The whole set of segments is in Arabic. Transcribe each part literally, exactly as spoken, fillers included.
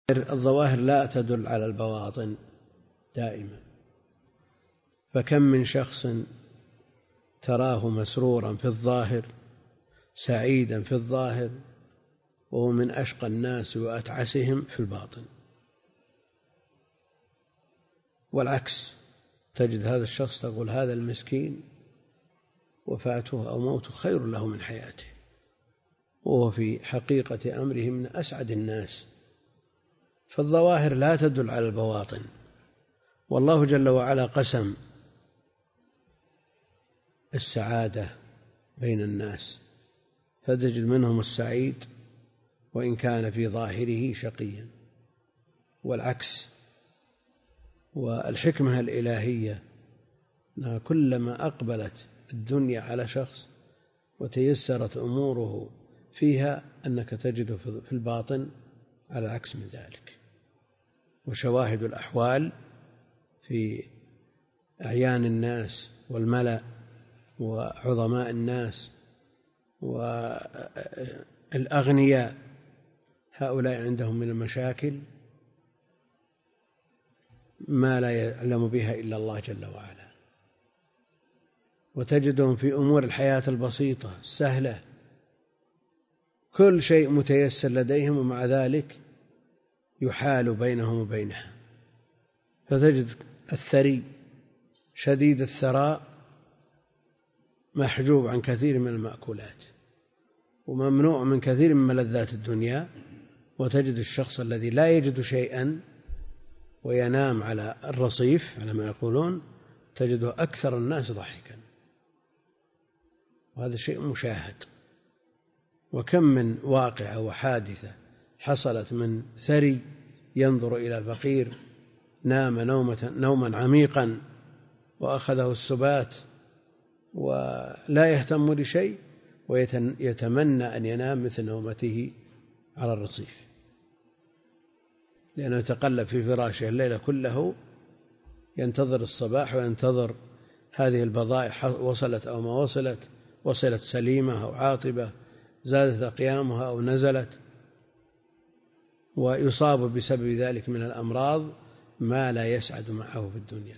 الظواهر لا تدل على البواطن دائما، فكم من شخص تراه مسرورا في الظاهر سعيدا في الظاهر وهو من أشقى الناس وأتعسهم في الباطن، والعكس تجد هذا الشخص تقول هذا المسكين وفاته أو موته خير له من حياته، وهو في حقيقة أمره من أسعد الناس. فالظواهر لا تدل على البواطن، والله جل وعلا قسم السعادة بين الناس، فتجد منهم السعيد وإن كان في ظاهره شقيا، والعكس. والحكمة الإلهية أنها كلما أقبلت الدنيا على شخص وتيسرت أموره فيها أنك تجد في الباطن على العكس من ذلك. وشواهد الأحوال في أعيان الناس والملأ وعظماء الناس والأغنياء، هؤلاء عندهم من المشاكل ما لا يعلم بها إلا الله جل وعلا، وتجدهم في أمور الحياة البسيطة السهلة كل شيء متيسر لديهم، ومع ذلك يحال بينهم وبينها. فتجد الثري شديد الثراء محجوب عن كثير من المأكولات وممنوع من كثير من ملذات الدنيا، وتجد الشخص الذي لا يجد شيئا وينام على الرصيف على ما يقولون تجده أكثر الناس ضحكا، وهذا شيء مشاهد. وكم من واقعة وحادثة حصلت من ثري ينظر إلى فقير نام نومة نوما عميقا وأخذه السبات ولا يهتم لشيء ويتمنى أن ينام مثل نومته على الرصيف، لأنه يتقلب في فراشه الليلة كله ينتظر الصباح وينتظر هذه البضائع وصلت أو ما وصلت، وصلت سليمة أو عاطبة، زادت أقيامها أو نزلت، ويصاب بسبب ذلك من الأمراض ما لا يسعد معه في الدنيا.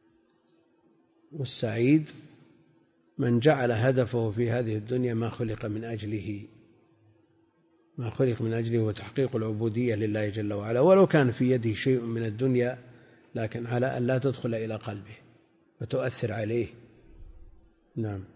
والسعيد من جعل هدفه في هذه الدنيا ما خلق من أجله ما خلق من أجله وتحقيق العبودية لله جل وعلا، ولو كان في يده شيء من الدنيا لكن على أن لا تدخل إلى قلبه وتؤثر عليه. نعم.